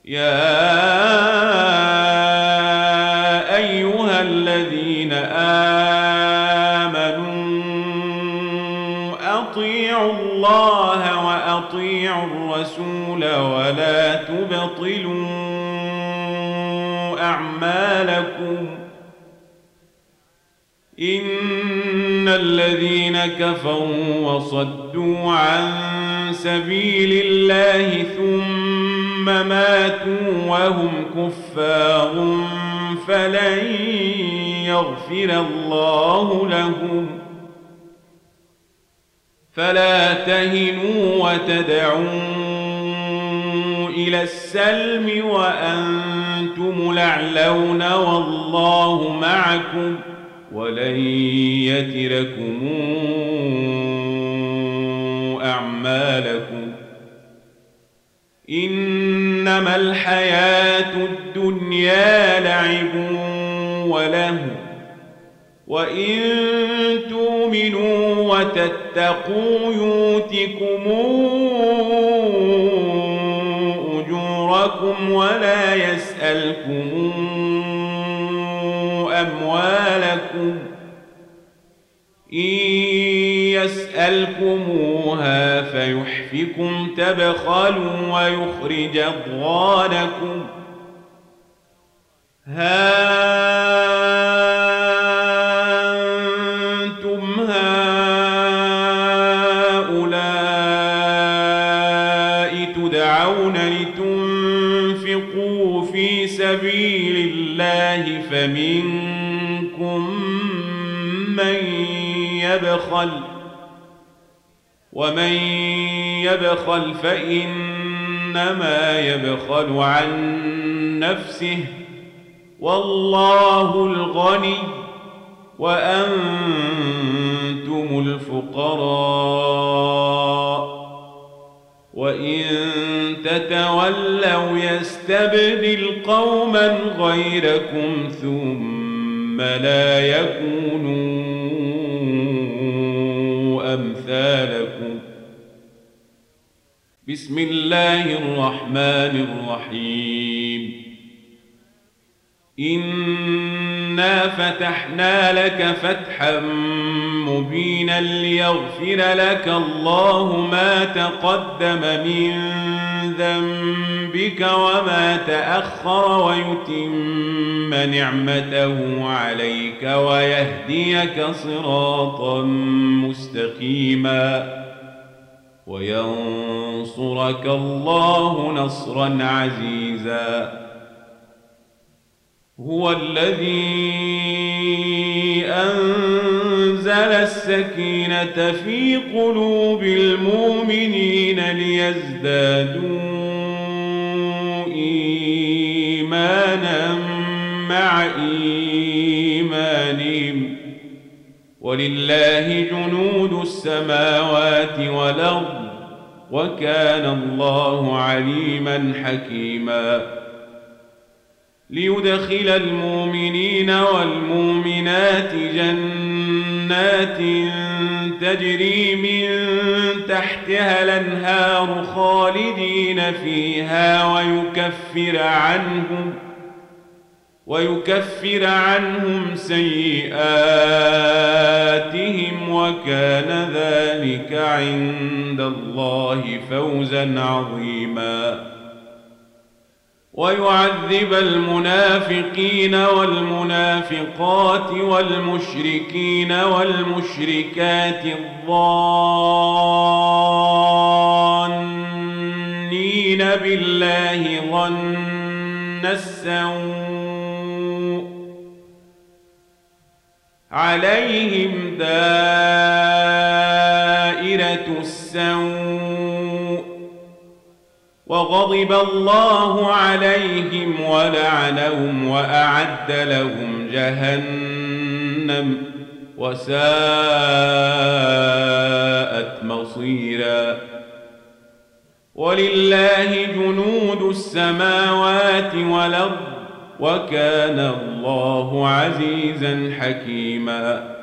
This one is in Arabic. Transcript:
يا أيها الذين آمنوا أطيعوا الله وأطيعوا الرسول ولا تبطلوا أعمالكم إن الذين كفروا وصدوا عن سبيل الله ثم ماتوا وهم كفار فلن يغفر الله لهم فلا تهنوا وتدعوا إلى السلم وأنتم الأعلون والله معكم ولن يتركم أعمالكم إنما الحياة الدنيا لعب وله وإن تؤمنوا وتتقوا يؤتكم أجوركم ولا يسألكم أموالكم إن يسألكموها فيحفكم تبخلوا ويخرج أضغانكم ها أنتم هؤلاء تدعون لتنفقوا في سبيل الله فمنكم من يبخل ومن يبخل فإنما يبخل عن نفسه والله الغني وأنتم الفقراء وإن تتولوا يستبدل قوما غيركم ثم لا يكونوا أمثالكم بسم الله الرحمن الرحيم إنا فتحنا لك فتحا مبينا ليغفر لك الله ما تقدم من ذنبك وما تأخر ويتم نعمته عليك ويهديك صراطا مستقيما وينصرك الله نصرا عزيزا هو الذي أنزل السكينة في قلوب المؤمنين ليزدادوا إيمانا مع إيمانهم ولله جنود السماوات والأرض وكان الله عليما حكيما ليدخل المؤمنين والمؤمنات جنات تجري من تحتها الأنهار خالدين فيها ويكفر عنهم سيئاتهم وكان ذلك عند الله فوزا عظيما ويعذب المنافقين والمنافقات والمشركين والمشركات الظانين بالله ظن السوء عليهم دائرة السوء وغضب الله عليهم ولعنهم وأعد لهم جهنم وساءت مصيرا ولله جنود السماوات والأرض وكان الله عزيزا حكيما